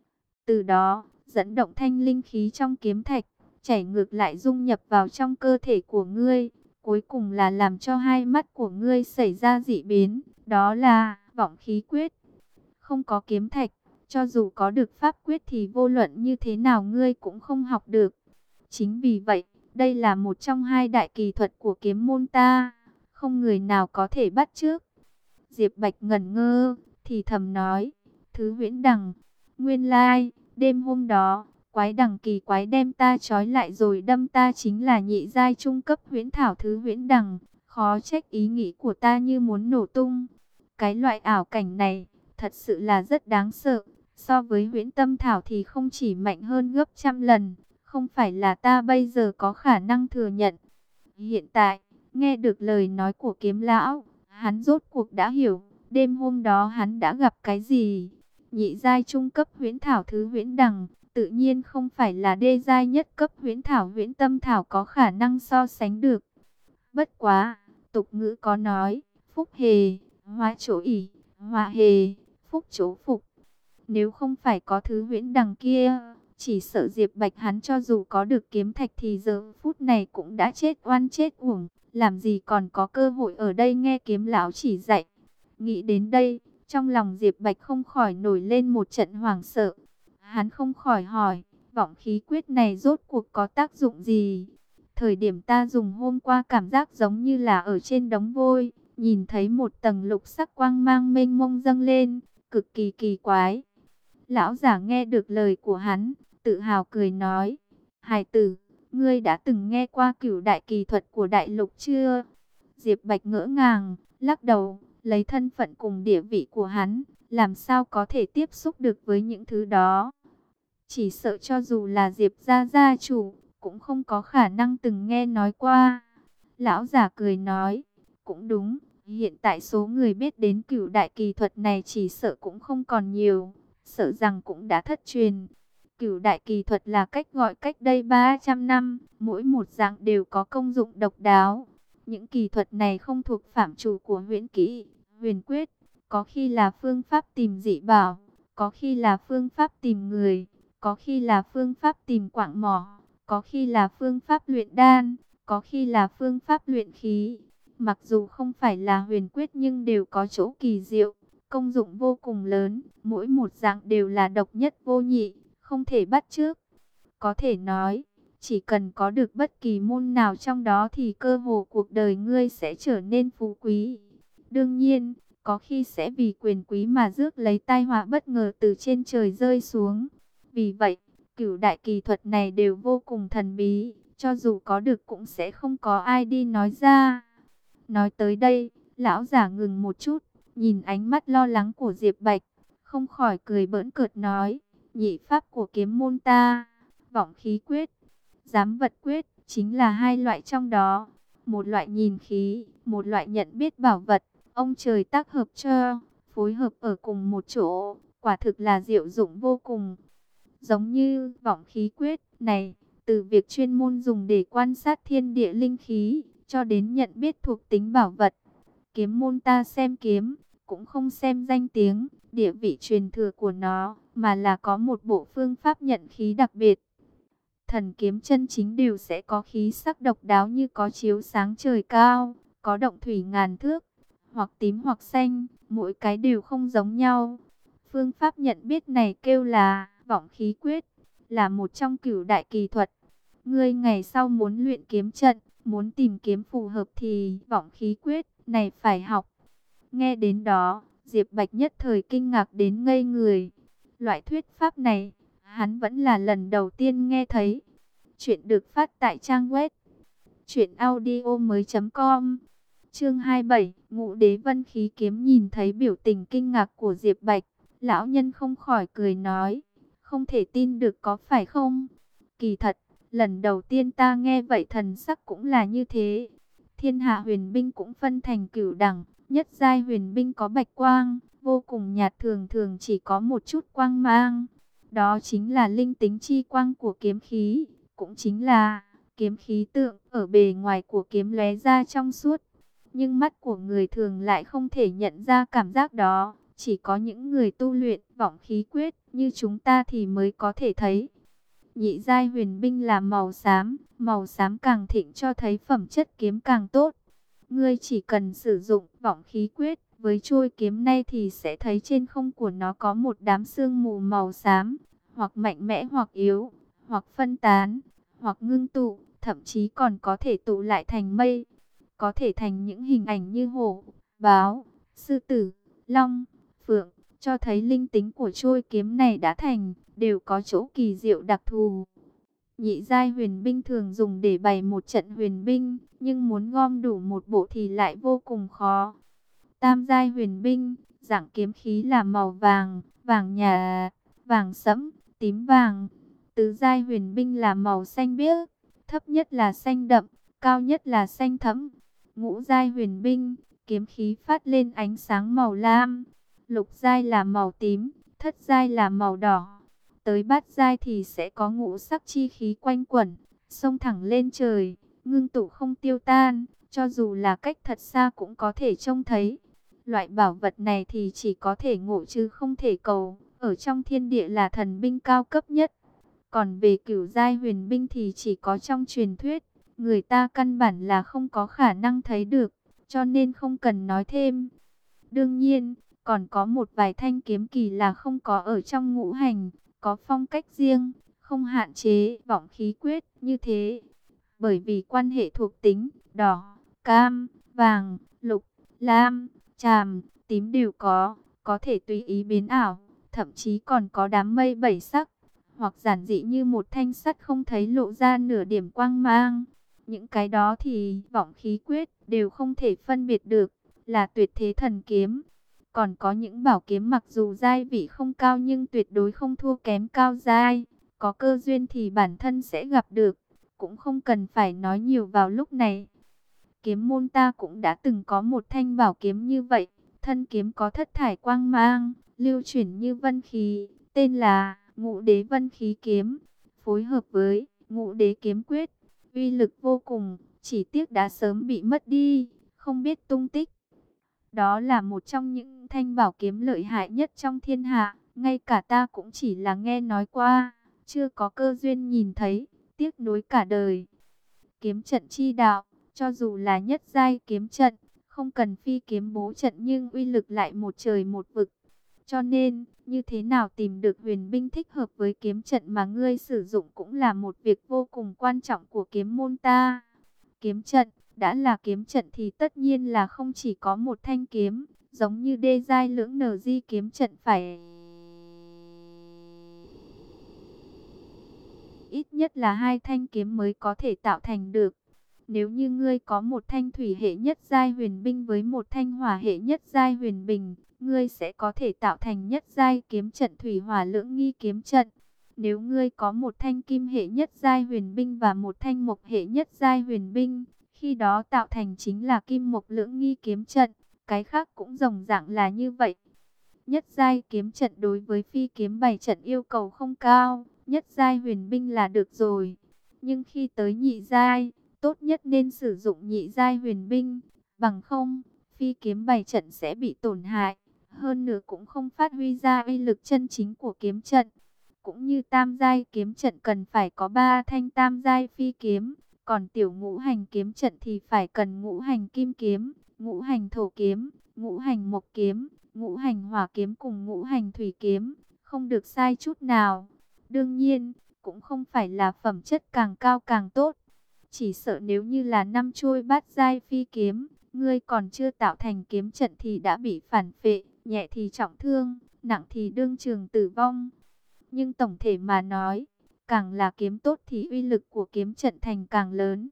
Từ đó, dẫn động thanh linh khí trong kiếm thạch, chảy ngược lại dung nhập vào trong cơ thể của ngươi. Cuối cùng là làm cho hai mắt của ngươi xảy ra dị biến, đó là vọng khí quyết. Không có kiếm thạch, cho dù có được pháp quyết thì vô luận như thế nào ngươi cũng không học được. Chính vì vậy, đây là một trong hai đại kỳ thuật của kiếm môn ta, không người nào có thể bắt chước. Diệp Bạch ngẩn ngơ, thì thầm nói, thứ huyễn đằng, nguyên lai, đêm hôm đó, quái đằng kỳ quái đem ta trói lại rồi đâm ta chính là nhị giai trung cấp huyễn thảo thứ huyễn đằng, khó trách ý nghĩ của ta như muốn nổ tung. Cái loại ảo cảnh này, thật sự là rất đáng sợ, so với huyễn tâm thảo thì không chỉ mạnh hơn gấp trăm lần, không phải là ta bây giờ có khả năng thừa nhận. Hiện tại, nghe được lời nói của kiếm lão, hắn rốt cuộc đã hiểu, đêm hôm đó hắn đã gặp cái gì. Nhị giai trung cấp huyễn thảo thứ huyễn đằng, tự nhiên không phải là đê giai nhất cấp huyễn thảo huyễn tâm thảo có khả năng so sánh được. Bất quá, tục ngữ có nói, phúc hề, hóa chỗ ỉ, họa hề, phúc chỗ phục. Nếu không phải có thứ huyễn đằng kia, chỉ sợ Diệp Bạch hắn cho dù có được kiếm thạch thì giờ phút này cũng đã chết oan chết uổng, làm gì còn có cơ hội ở đây nghe kiếm lão chỉ dạy. Nghĩ đến đây, trong lòng Diệp Bạch không khỏi nổi lên một trận hoảng sợ. Hắn không khỏi hỏi, vọng khí quyết này rốt cuộc có tác dụng gì? Thời điểm ta dùng hôm qua cảm giác giống như là ở trên đống vôi, nhìn thấy một tầng lục sắc quang mang mênh mông dâng lên, cực kỳ kỳ quái. Lão giả nghe được lời của hắn, tự hào cười nói, hài tử, ngươi đã từng nghe qua cửu đại kỳ thuật của đại lục chưa? Diệp Bạch ngỡ ngàng, lắc đầu, lấy thân phận cùng địa vị của hắn, làm sao có thể tiếp xúc được với những thứ đó. Chỉ sợ cho dù là Diệp gia gia chủ, cũng không có khả năng từng nghe nói qua. Lão giả cười nói, cũng đúng, hiện tại số người biết đến cửu đại kỳ thuật này chỉ sợ cũng không còn nhiều, sợ rằng cũng đã thất truyền. Cửu đại kỳ thuật là cách gọi cách đây 300 năm, mỗi một dạng đều có công dụng độc đáo. Những kỳ thuật này không thuộc phạm trù của huyễn kỹ, huyền quyết, có khi là phương pháp tìm dị bảo, có khi là phương pháp tìm người, có khi là phương pháp tìm quạng mỏ, có khi là phương pháp luyện đan, có khi là phương pháp luyện khí. Mặc dù không phải là huyền quyết nhưng đều có chỗ kỳ diệu, công dụng vô cùng lớn, mỗi một dạng đều là độc nhất vô nhị, không thể bắt chước. Có thể nói, chỉ cần có được bất kỳ môn nào trong đó thì cơ hồ cuộc đời ngươi sẽ trở nên phú quý. Đương nhiên, có khi sẽ vì quyền quý mà rước lấy tai họa bất ngờ từ trên trời rơi xuống. Vì vậy, cửu đại kỳ thuật này đều vô cùng thần bí, cho dù có được cũng sẽ không có ai đi nói ra. Nói tới đây, lão giả ngừng một chút, nhìn ánh mắt lo lắng của Diệp Bạch, không khỏi cười bỡn cợt nói, nhị pháp của kiếm môn ta, vọng khí quyết, giám vật quyết, chính là hai loại trong đó. Một loại nhìn khí, một loại nhận biết bảo vật, ông trời tác hợp cho, phối hợp ở cùng một chỗ, quả thực là diệu dụng vô cùng. Giống như vọng khí quyết này, từ việc chuyên môn dùng để quan sát thiên địa linh khí, cho đến nhận biết thuộc tính bảo vật. Kiếm môn ta xem kiếm, cũng không xem danh tiếng, địa vị truyền thừa của nó, mà là có một bộ phương pháp nhận khí đặc biệt. Thần kiếm chân chính đều sẽ có khí sắc độc đáo như có chiếu sáng trời cao, có động thủy ngàn thước, hoặc tím hoặc xanh, mỗi cái đều không giống nhau. Phương pháp nhận biết này kêu là vọng khí quyết, là một trong cửu đại kỳ thuật. Ngươi ngày sau muốn luyện kiếm trận, muốn tìm kiếm phù hợp thì vọng khí quyết này phải học. Nghe đến đó, Diệp Bạch nhất thời kinh ngạc đến ngây người. Loại thuyết pháp này, hắn vẫn là lần đầu tiên nghe thấy. Chuyện được phát tại trang web truyệnaudiomoi.com. Chương 27, Ngũ Đế Vân Khí Kiếm. Nhìn thấy biểu tình kinh ngạc của Diệp Bạch, lão nhân không khỏi cười nói, không thể tin được có phải không? Kỳ thật, lần đầu tiên ta nghe vậy thần sắc cũng là như thế. Thiên hạ huyền binh cũng phân thành cửu đẳng, nhất giai huyền binh có bạch quang, vô cùng nhạt, thường thường chỉ có một chút quang mang. Đó chính là linh tính chi quang của kiếm khí, cũng chính là kiếm khí tượng ở bề ngoài của kiếm lóe ra trong suốt. Nhưng mắt của người thường lại không thể nhận ra cảm giác đó, chỉ có những người tu luyện vọng khí quyết như chúng ta thì mới có thể thấy. Nhị giai huyền binh là màu xám càng thịnh cho thấy phẩm chất kiếm càng tốt. Ngươi chỉ cần sử dụng vọng khí quyết với chuôi kiếm này thì sẽ thấy trên không của nó có một đám sương mù màu xám, hoặc mạnh mẽ hoặc yếu, hoặc phân tán, hoặc ngưng tụ, thậm chí còn có thể tụ lại thành mây, có thể thành những hình ảnh như hổ, báo, sư tử, long, phượng, cho thấy linh tính của chuôi kiếm này đã thành, đều có chỗ kỳ diệu đặc thù. Nhị giai huyền binh thường dùng để bày một trận huyền binh, nhưng muốn gom đủ một bộ thì lại vô cùng khó. Tam giai huyền binh, dạng kiếm khí là màu vàng, vàng nhạt, vàng sẫm, tím vàng. Tứ giai huyền binh là màu xanh biếc, thấp nhất là xanh đậm, cao nhất là xanh thẫm. Ngũ giai huyền binh, kiếm khí phát lên ánh sáng màu lam. Lục giai là màu tím, thất giai là màu đỏ. Tới bát giai thì sẽ có ngũ sắc chi khí quanh quẩn, xông thẳng lên trời, ngưng tụ không tiêu tan, cho dù là cách thật xa cũng có thể trông thấy. Loại bảo vật này thì chỉ có thể ngộ chứ không thể cầu, ở trong thiên địa là thần binh cao cấp nhất. Còn về cửu giai huyền binh thì chỉ có trong truyền thuyết, người ta căn bản là không có khả năng thấy được, cho nên không cần nói thêm. Đương nhiên, còn có một vài thanh kiếm kỳ là không có ở trong ngũ hành, có phong cách riêng, không hạn chế vọng khí quyết như thế. Bởi vì quan hệ thuộc tính, đỏ, cam, vàng, lục, lam, tràm, tím đều có thể tùy ý biến ảo, thậm chí còn có đám mây bảy sắc, hoặc giản dị như một thanh sắt không thấy lộ ra nửa điểm quang mang. Những cái đó thì vọng khí quyết đều không thể phân biệt được, là tuyệt thế thần kiếm. Còn có những bảo kiếm mặc dù giai vị không cao nhưng tuyệt đối không thua kém cao giai. Có cơ duyên thì bản thân sẽ gặp được, cũng không cần phải nói nhiều vào lúc này. Kiếm môn ta cũng đã từng có một thanh bảo kiếm như vậy. Thân kiếm có thất thải quang mang, lưu chuyển như vân khí, tên là Ngũ Đế Vân Khí Kiếm. Phối hợp với Ngũ Đế Kiếm Quyết, uy lực vô cùng, chỉ tiếc đã sớm bị mất đi, không biết tung tích. Đó là một trong những thanh bảo kiếm lợi hại nhất trong thiên hạ, ngay cả ta cũng chỉ là nghe nói qua, chưa có cơ duyên nhìn thấy, tiếc nuối cả đời. Kiếm trận chi đạo, cho dù là nhất giai kiếm trận, không cần phi kiếm bố trận nhưng uy lực lại một trời một vực. Cho nên, như thế nào tìm được huyền binh thích hợp với kiếm trận mà ngươi sử dụng cũng là một việc vô cùng quan trọng của kiếm môn ta. Kiếm trận, đã là kiếm trận thì tất nhiên là không chỉ có một thanh kiếm, giống như đê giai lưỡng nở di kiếm trận phải ít nhất là hai thanh kiếm mới có thể tạo thành được. Nếu như ngươi có một thanh thủy hệ nhất giai huyền binh với một thanh hỏa hệ nhất giai huyền bình, ngươi sẽ có thể tạo thành nhất giai kiếm trận thủy hỏa lưỡng nghi kiếm trận. Nếu ngươi có một thanh kim hệ nhất giai huyền binh và một thanh mộc hệ nhất giai huyền binh, khi đó tạo thành chính là kim mộc lưỡng nghi kiếm trận. Cái khác cũng đồng dạng là như vậy. Nhất giai kiếm trận đối với phi kiếm bày trận yêu cầu không cao, nhất giai huyền binh là được rồi. Nhưng khi tới nhị giai, tốt nhất nên sử dụng nhị giai huyền binh, bằng không, phi kiếm bày trận sẽ bị tổn hại. hơn nữa cũng không phát huy ra uy lực chân chính của kiếm trận. Cũng như tam giai kiếm trận cần phải có 3 thanh tam giai phi kiếm, còn tiểu ngũ hành kiếm trận thì phải cần ngũ hành kim kiếm, ngũ hành thổ kiếm, ngũ hành mộc kiếm, ngũ hành hỏa kiếm cùng ngũ hành thủy kiếm, không được sai chút nào. Đương nhiên, cũng không phải là phẩm chất càng cao càng tốt. Chỉ sợ nếu như là 5 chuôi bát giai phi kiếm, ngươi còn chưa tạo thành kiếm trận thì đã bị phản phệ, nhẹ thì trọng thương, nặng thì đương trường tử vong. Nhưng tổng thể mà nói, càng là kiếm tốt thì uy lực của kiếm trận thành càng lớn.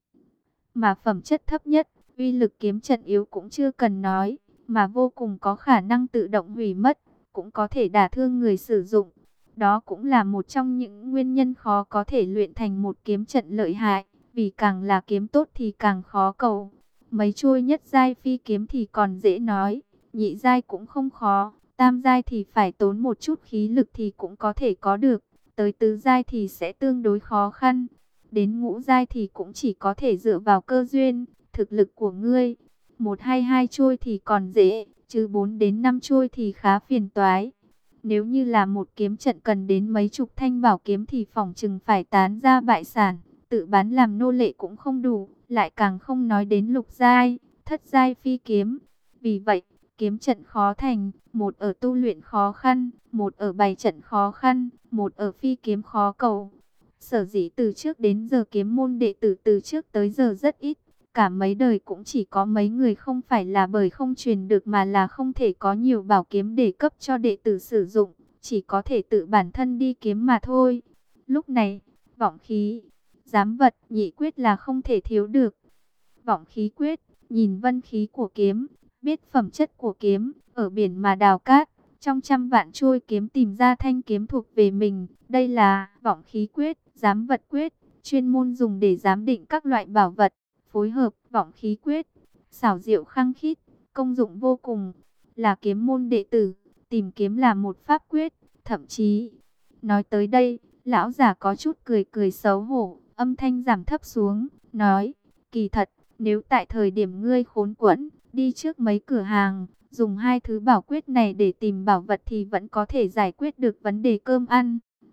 Mà phẩm chất thấp nhất, uy lực kiếm trận yếu cũng chưa cần nói, mà vô cùng có khả năng tự động hủy mất, cũng có thể đả thương người sử dụng. Đó cũng là một trong những nguyên nhân khó có thể luyện thành một kiếm trận lợi hại, vì càng là kiếm tốt thì càng khó cầu. Mấy chuôi nhất giai phi kiếm thì còn dễ nói, nhị giai cũng không khó, tam giai thì phải tốn một chút khí lực thì cũng có thể có được, tới tứ giai thì sẽ tương đối khó khăn. Đến ngũ giai thì cũng chỉ có thể dựa vào cơ duyên, thực lực của ngươi. Một hay hai chuôi thì còn dễ, chứ 4 đến 5 chuôi thì khá phiền toái. Nếu như là một kiếm trận cần đến mấy chục thanh bảo kiếm thì phỏng chừng phải tán ra bại sản, tự bán làm nô lệ cũng không đủ, lại càng không nói đến lục giai, thất giai phi kiếm. Vì vậy, kiếm trận khó thành, một ở tu luyện khó khăn, một ở bày trận khó khăn, một ở phi kiếm khó cầu. Sở dĩ từ trước đến giờ kiếm môn đệ tử từ trước tới giờ rất ít, cả mấy đời cũng chỉ có mấy người, không phải là bởi không truyền được mà là không thể có nhiều bảo kiếm để cấp cho đệ tử sử dụng, chỉ có thể tự bản thân đi kiếm mà thôi. Lúc này, vọng khí, giám vật, nhị quyết là không thể thiếu được. Vọng khí quyết, nhìn vân khí của kiếm, biết phẩm chất của kiếm, ở biển mà đào cát, trong trăm vạn trôi kiếm tìm ra thanh kiếm thuộc về mình. Đây là vọng khí quyết, giám vật quyết, chuyên môn dùng để giám định các loại bảo vật. Phối hợp vọng khí quyết, xảo diệu khăng khít, công dụng vô cùng. Là kiếm môn đệ tử, tìm kiếm là một pháp quyết, thậm chí. Nói tới đây, lão giả có chút cười cười xấu hổ, âm thanh giảm thấp xuống, nói, kỳ thật, nếu tại thời điểm ngươi khốn quẫn, đi trước mấy cửa hàng, dùng hai thứ bảo quyết này để tìm bảo vật thì vẫn có thể giải quyết được vấn đề cơm ăn.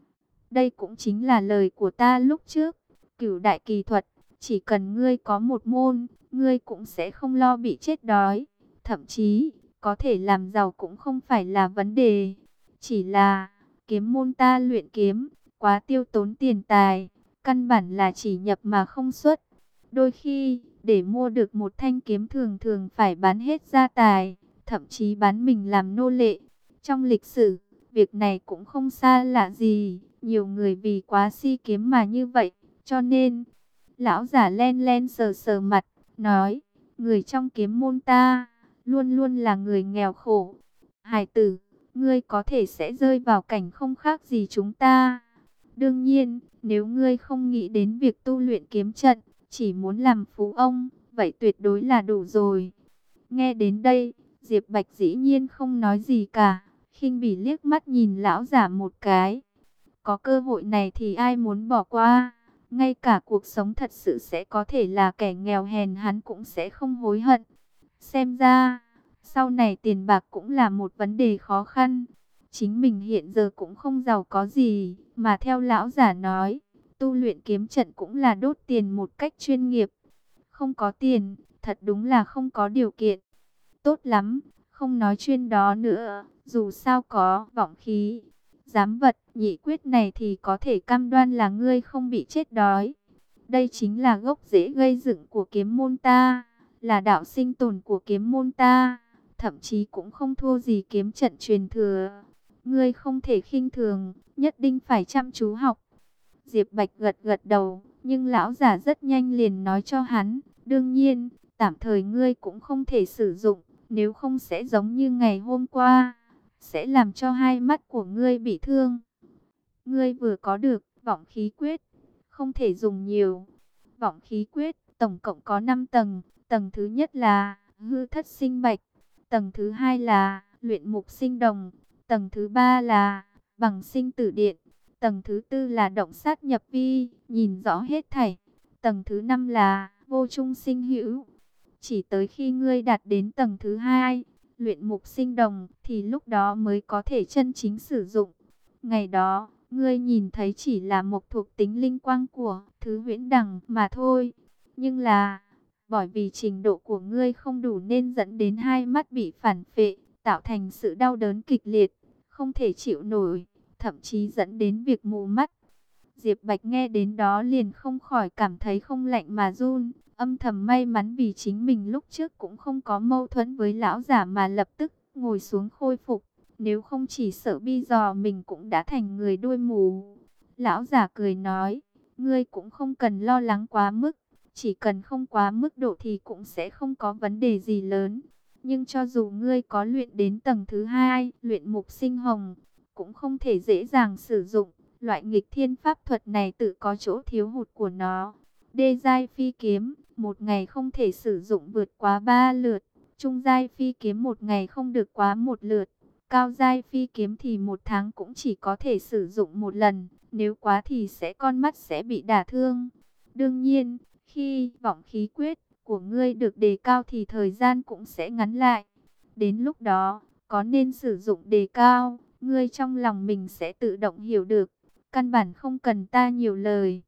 Đây cũng chính là lời của ta lúc trước, Cửu đại kỳ thuật, chỉ cần ngươi có một môn, ngươi cũng sẽ không lo bị chết đói, thậm chí có thể làm giàu cũng không phải là vấn đề. Chỉ là kiếm môn ta luyện kiếm quá tiêu tốn tiền tài, căn bản là chỉ nhập mà không xuất. Đôi khi, để mua được một thanh kiếm thường thường phải bán hết gia tài, thậm chí bán mình làm nô lệ. Trong lịch sử, việc này cũng không xa lạ gì, nhiều người vì quá si kiếm mà như vậy, cho nên, lão giả len len sờ sờ mặt, nói, người trong kiếm môn ta, luôn luôn là người nghèo khổ. Hải tử, ngươi có thể sẽ rơi vào cảnh không khác gì chúng ta. Đương nhiên, nếu ngươi không nghĩ đến việc tu luyện kiếm trận, chỉ muốn làm phú ông, vậy tuyệt đối là đủ rồi. Nghe đến đây, Diệp Bạch dĩ nhiên không nói gì cả, khinh bỉ liếc mắt nhìn lão giả một cái. Có cơ hội này thì ai muốn bỏ qua, ngay cả cuộc sống thật sự sẽ có thể là kẻ nghèo hèn hắn cũng sẽ không hối hận. Xem ra, sau này tiền bạc cũng là một vấn đề khó khăn. Chính mình hiện giờ cũng không giàu có gì, mà theo lão giả nói, tu luyện kiếm trận cũng là đốt tiền một cách chuyên nghiệp. Không có tiền, thật đúng là không có điều kiện. Tốt lắm, không nói chuyên đó nữa, dù sao có vọng khí, giám vật, nhị quyết này thì có thể cam đoan là ngươi không bị chết đói. Đây chính là gốc rễ gây dựng của kiếm môn ta, là đạo sinh tồn của kiếm môn ta, thậm chí cũng không thua gì kiếm trận truyền thừa. Ngươi không thể khinh thường, nhất định phải chăm chú học. Diệp Bạch gật gật đầu, nhưng lão giả rất nhanh liền nói cho hắn, đương nhiên, tạm thời ngươi cũng không thể sử dụng, nếu không sẽ giống như ngày hôm qua, sẽ làm cho hai mắt của ngươi bị thương. Ngươi vừa có được vọng khí quyết, không thể dùng nhiều. Vọng khí quyết tổng cộng có 5 tầng, tầng thứ nhất là hư thất sinh bạch, tầng thứ hai là luyện mục sinh đồng, tầng thứ ba là bằng sinh tử điện, tầng thứ tư là động sát nhập vi, nhìn rõ hết thảy, tầng thứ năm là vô trung sinh hữu. Chỉ tới khi ngươi đạt đến tầng thứ hai, luyện mục sinh đồng, thì lúc đó mới có thể chân chính sử dụng. Ngày đó, ngươi nhìn thấy chỉ là một thuộc tính linh quang của thứ huyễn đằng mà thôi. Nhưng là, bởi vì trình độ của ngươi không đủ nên dẫn đến hai mắt bị phản phệ, tạo thành sự đau đớn kịch liệt, không thể chịu nổi, thậm chí dẫn đến việc mù mắt. Diệp Bạch nghe đến đó liền không khỏi cảm thấy không lạnh mà run, âm thầm may mắn vì chính mình lúc trước cũng không có mâu thuẫn với lão giả mà lập tức ngồi xuống khôi phục, nếu không chỉ sợ bây giờ mình cũng đã thành người đuôi mù. Lão giả cười nói, ngươi cũng không cần lo lắng quá mức, chỉ cần không quá mức độ thì cũng sẽ không có vấn đề gì lớn. Nhưng cho dù ngươi có luyện đến tầng thứ 2, luyện mục sinh hồng, cũng không thể dễ dàng sử dụng. Loại nghịch thiên pháp thuật này tự có chỗ thiếu hụt của nó. Đê giai phi kiếm, một ngày không thể sử dụng vượt quá 3 lượt. Trung giai phi kiếm một ngày không được quá 1 lượt. Cao giai phi kiếm thì 1 tháng cũng chỉ có thể sử dụng 1 lần. Nếu quá thì con mắt sẽ bị đả thương. Đương nhiên, khi vọng khí quyết của ngươi được đề cao thì thời gian cũng sẽ ngắn lại. Đến lúc đó, có nên sử dụng đề cao, ngươi trong lòng mình sẽ tự động hiểu được. Căn bản không cần ta nhiều lời.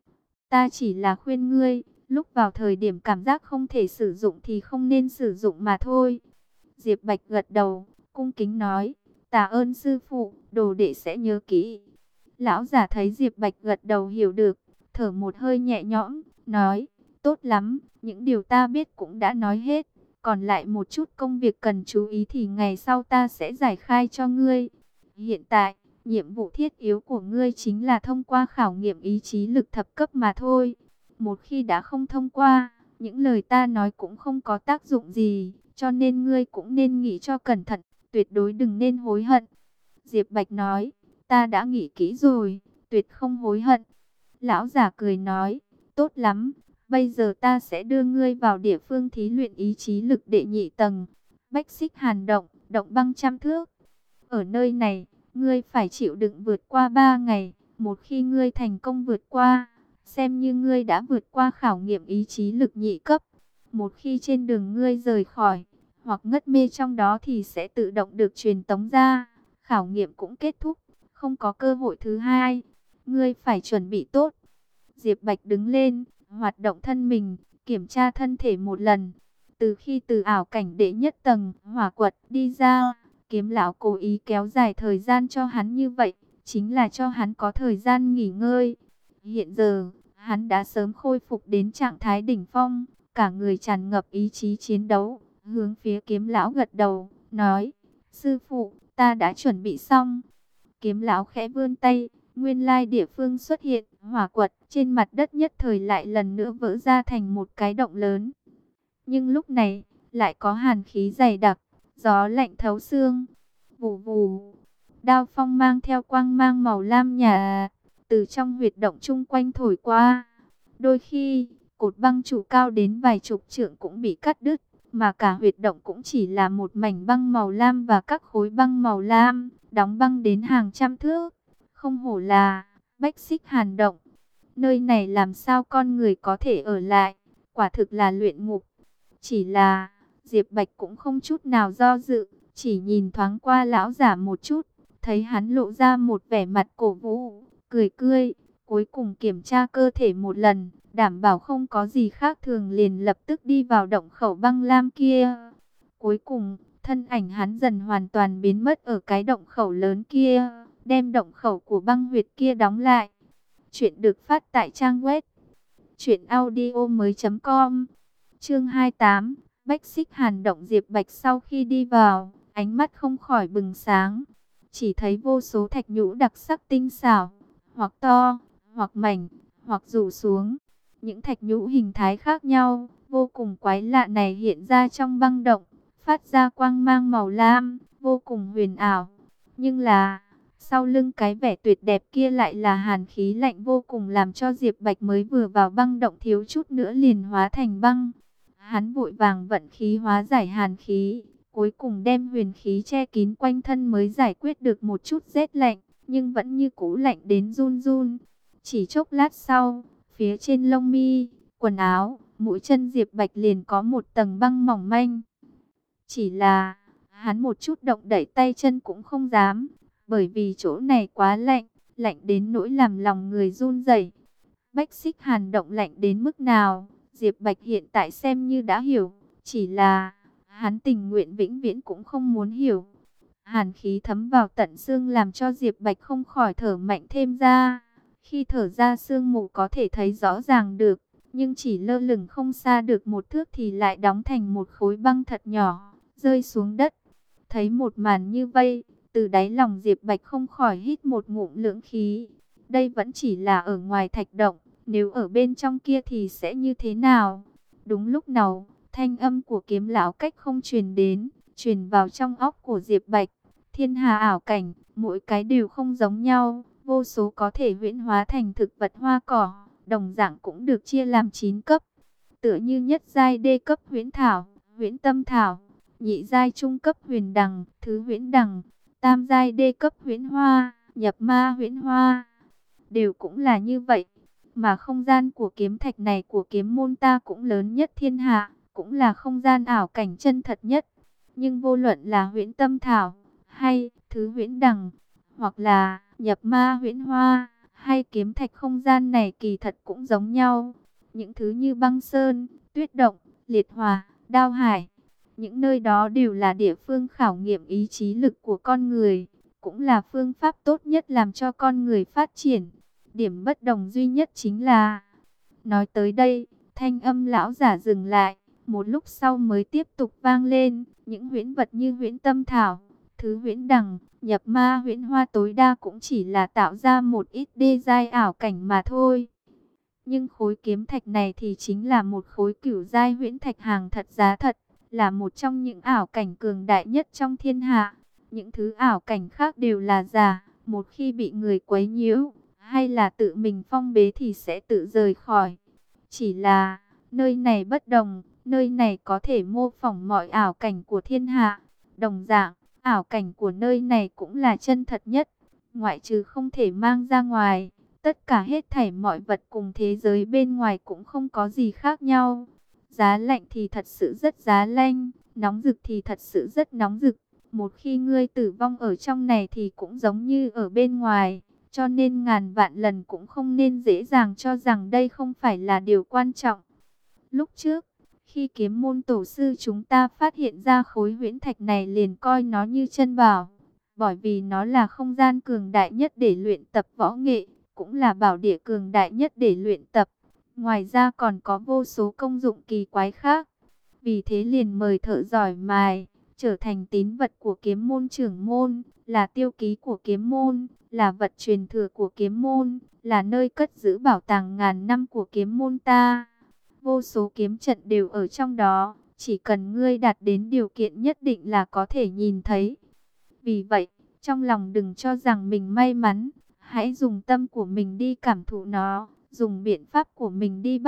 Ta chỉ là khuyên ngươi, lúc vào thời điểm cảm giác không thể sử dụng thì không nên sử dụng mà thôi. Diệp Bạch gật đầu, cung kính nói, tạ ơn sư phụ, đồ đệ sẽ nhớ kỹ. Lão giả thấy Diệp Bạch gật đầu hiểu được, thở một hơi nhẹ nhõm, nói, tốt lắm, những điều ta biết cũng đã nói hết. Còn lại một chút công việc cần chú ý thì ngày sau ta sẽ giải khai cho ngươi. Hiện tại, nhiệm vụ thiết yếu của ngươi chính là thông qua khảo nghiệm ý chí lực thập cấp mà thôi. Một khi đã không thông qua, những lời ta nói cũng không có tác dụng gì, cho nên ngươi cũng nên nghĩ cho cẩn thận, tuyệt đối đừng nên hối hận. Diệp Bạch nói, ta đã nghĩ kỹ rồi, tuyệt không hối hận. Lão giả cười nói, tốt lắm, bây giờ ta sẽ đưa ngươi vào địa phương thí luyện ý chí lực đệ nhị tầng, Bách Xích Hàn Động, động băng trăm thước. Ở nơi này, ngươi phải chịu đựng vượt qua 3 ngày, một khi ngươi thành công vượt qua, xem như ngươi đã vượt qua khảo nghiệm ý chí lực nhị cấp. Một khi trên đường ngươi rời khỏi, hoặc ngất mê trong đó thì sẽ tự động được truyền tống ra, khảo nghiệm cũng kết thúc, không có cơ hội thứ hai. Ngươi phải chuẩn bị tốt. Diệp Bạch đứng lên, hoạt động thân mình, kiểm tra thân thể một lần. Từ khi từ ảo cảnh đệ nhất tầng, hỏa quật đi ra, Kiếm lão cố ý kéo dài thời gian cho hắn như vậy, chính là cho hắn có thời gian nghỉ ngơi. Hiện giờ, hắn đã sớm khôi phục đến trạng thái đỉnh phong, cả người tràn ngập ý chí chiến đấu, hướng phía Kiếm lão gật đầu, nói, sư phụ, ta đã chuẩn bị xong. Kiếm lão khẽ vươn tay, nguyên lai địa phương xuất hiện, hỏa quật trên mặt đất nhất thời lại lần nữa vỡ ra thành một cái động lớn. Nhưng lúc này, lại có hàn khí dày đặc, gió lạnh thấu xương. Vù vù, đao phong mang theo quang mang màu lam nhạt, từ trong huyệt động chung quanh thổi qua. Đôi khi, cột băng trụ cao đến vài chục trượng cũng bị cắt đứt, mà cả huyệt động cũng chỉ là một mảnh băng màu lam và các khối băng màu lam, đóng băng đến hàng trăm thước. Không hổ là Bách Xích Hàn Động. Nơi này làm sao con người có thể ở lại, quả thực là luyện ngục. Chỉ là, Diệp Bạch cũng không chút nào do dự, chỉ nhìn thoáng qua lão giả một chút, thấy hắn lộ ra một vẻ mặt cổ vũ, cười cười, cuối cùng kiểm tra cơ thể một lần, đảm bảo không có gì khác thường liền lập tức đi vào động khẩu băng lam kia. Cuối cùng, thân ảnh hắn dần hoàn toàn biến mất ở cái động khẩu lớn kia, đem động khẩu của băng huyệt kia đóng lại. Chuyện được phát tại trang web truyệnaudiomoi.com. Chương 28, Bách Xích Hàn Động. Diệp Bạch sau khi đi vào, ánh mắt không khỏi bừng sáng, chỉ thấy vô số thạch nhũ đặc sắc tinh xảo, hoặc to, hoặc mảnh, hoặc rủ xuống. Những thạch nhũ hình thái khác nhau, vô cùng quái lạ này hiện ra trong băng động, phát ra quang mang màu lam, vô cùng huyền ảo. Nhưng là, sau lưng cái vẻ tuyệt đẹp kia lại là hàn khí lạnh vô cùng, làm cho Diệp Bạch mới vừa vào băng động thiếu chút nữa liền hóa thành băng. Hắn vội vàng vận khí hóa giải hàn khí, cuối cùng đem huyền khí che kín quanh thân mới giải quyết được một chút rét lạnh, nhưng vẫn như cũ lạnh đến run run. Chỉ chốc lát sau, phía trên lông mi, quần áo, mũi chân Diệp Bạch liền có một tầng băng mỏng manh. Chỉ là, Hắn một chút động đậy tay chân cũng không dám, bởi vì chỗ này quá lạnh, lạnh đến nỗi làm lòng người run rẩy. Bách Xích Hàn động lạnh đến mức nào, Diệp Bạch hiện tại xem như đã hiểu, chỉ là hắn tình nguyện vĩnh viễn cũng không muốn hiểu. Hàn khí thấm vào tận xương làm cho Diệp Bạch không khỏi thở mạnh thêm ra. Khi thở ra sương mù có thể thấy rõ ràng được, nhưng chỉ lơ lửng không xa được một thước thì lại đóng thành một khối băng thật nhỏ, rơi xuống đất. Thấy một màn như vây, từ đáy lòng Diệp Bạch không khỏi hít một ngụm lưỡng khí. Đây vẫn chỉ là ở ngoài thạch động, nếu ở bên trong kia thì sẽ như thế nào? Đúng lúc nào, thanh âm của Kiếm lão cách không truyền đến, truyền vào trong óc của Diệp Bạch. Thiên hà ảo cảnh, mỗi cái đều không giống nhau, vô số có thể huyễn hóa thành thực vật hoa cỏ, đồng dạng cũng được chia làm 9 cấp. Tựa như nhất giai đê cấp huyễn thảo, huyễn tâm thảo, nhị giai trung cấp huyền đằng, thứ huyễn đằng, tam giai đê cấp huyễn hoa, nhập ma huyễn hoa, đều cũng là như vậy. Mà không gian của kiếm thạch này của kiếm môn ta cũng lớn nhất thiên hạ, cũng là không gian ảo cảnh chân thật nhất. Nhưng vô luận là huyễn tâm thảo, hay thứ huyễn đằng, hoặc là nhập ma huyễn hoa, hay kiếm thạch không gian này kỳ thật cũng giống nhau. Những thứ như băng sơn, tuyết động, liệt hỏa, đao hải, những nơi đó đều là địa phương khảo nghiệm ý chí lực của con người, cũng là phương pháp tốt nhất làm cho con người phát triển. Điểm bất đồng duy nhất chính là, nói tới đây, thanh âm lão giả dừng lại, một lúc sau mới tiếp tục vang lên, những huyễn vật như huyễn tâm thảo, thứ huyễn đằng, nhập ma huyễn hoa tối đa cũng chỉ là tạo ra một ít đê giai ảo cảnh mà thôi. Nhưng khối kiếm thạch này thì chính là một khối cửu giai huyễn thạch hàng thật giá thật, là một trong những ảo cảnh cường đại nhất trong thiên hạ. Những thứ ảo cảnh khác đều là giả, một khi bị người quấy nhiễu, hay là tự mình phong bế thì sẽ tự rời khỏi. Chỉ là, nơi này bất đồng, nơi này có thể mô phỏng mọi ảo cảnh của thiên hạ. Đồng dạng, ảo cảnh của nơi này cũng là chân thật nhất, ngoại trừ không thể mang ra ngoài. Tất cả hết thảy mọi vật cùng thế giới bên ngoài cũng không có gì khác nhau. Giá lạnh thì thật sự rất giá lạnh, nóng rực thì thật sự rất nóng rực. Một khi ngươi tử vong ở trong này thì cũng giống như ở bên ngoài. Cho nên ngàn vạn lần cũng không nên dễ dàng cho rằng đây không phải là điều quan trọng. Lúc trước, khi kiếm môn tổ sư chúng ta phát hiện ra khối huyễn thạch này liền coi nó như chân bảo. Bởi vì nó là không gian cường đại nhất để luyện tập võ nghệ, cũng là bảo địa cường đại nhất để luyện tập. Ngoài ra còn có vô số công dụng kỳ quái khác. Vì thế liền mời thợ giỏi mài, trở thành tín vật của kiếm môn trưởng môn, là tiêu ký của kiếm môn, là vật truyền thừa của kiếm môn, là nơi cất giữ bảo tàng ngàn năm của kiếm môn ta. Vô số kiếm trận đều ở trong đó, chỉ cần ngươi đạt đến điều kiện nhất định là có thể nhìn thấy. Vì vậy, trong lòng đừng cho rằng mình may mắn, hãy dùng tâm của mình đi cảm thụ nó, dùng biện pháp của mình đi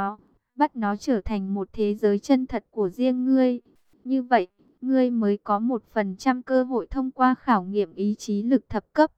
bắt nó trở thành một thế giới chân thật của riêng ngươi. Như vậy, ngươi mới có 1% cơ hội thông qua khảo nghiệm ý chí lực thập cấp.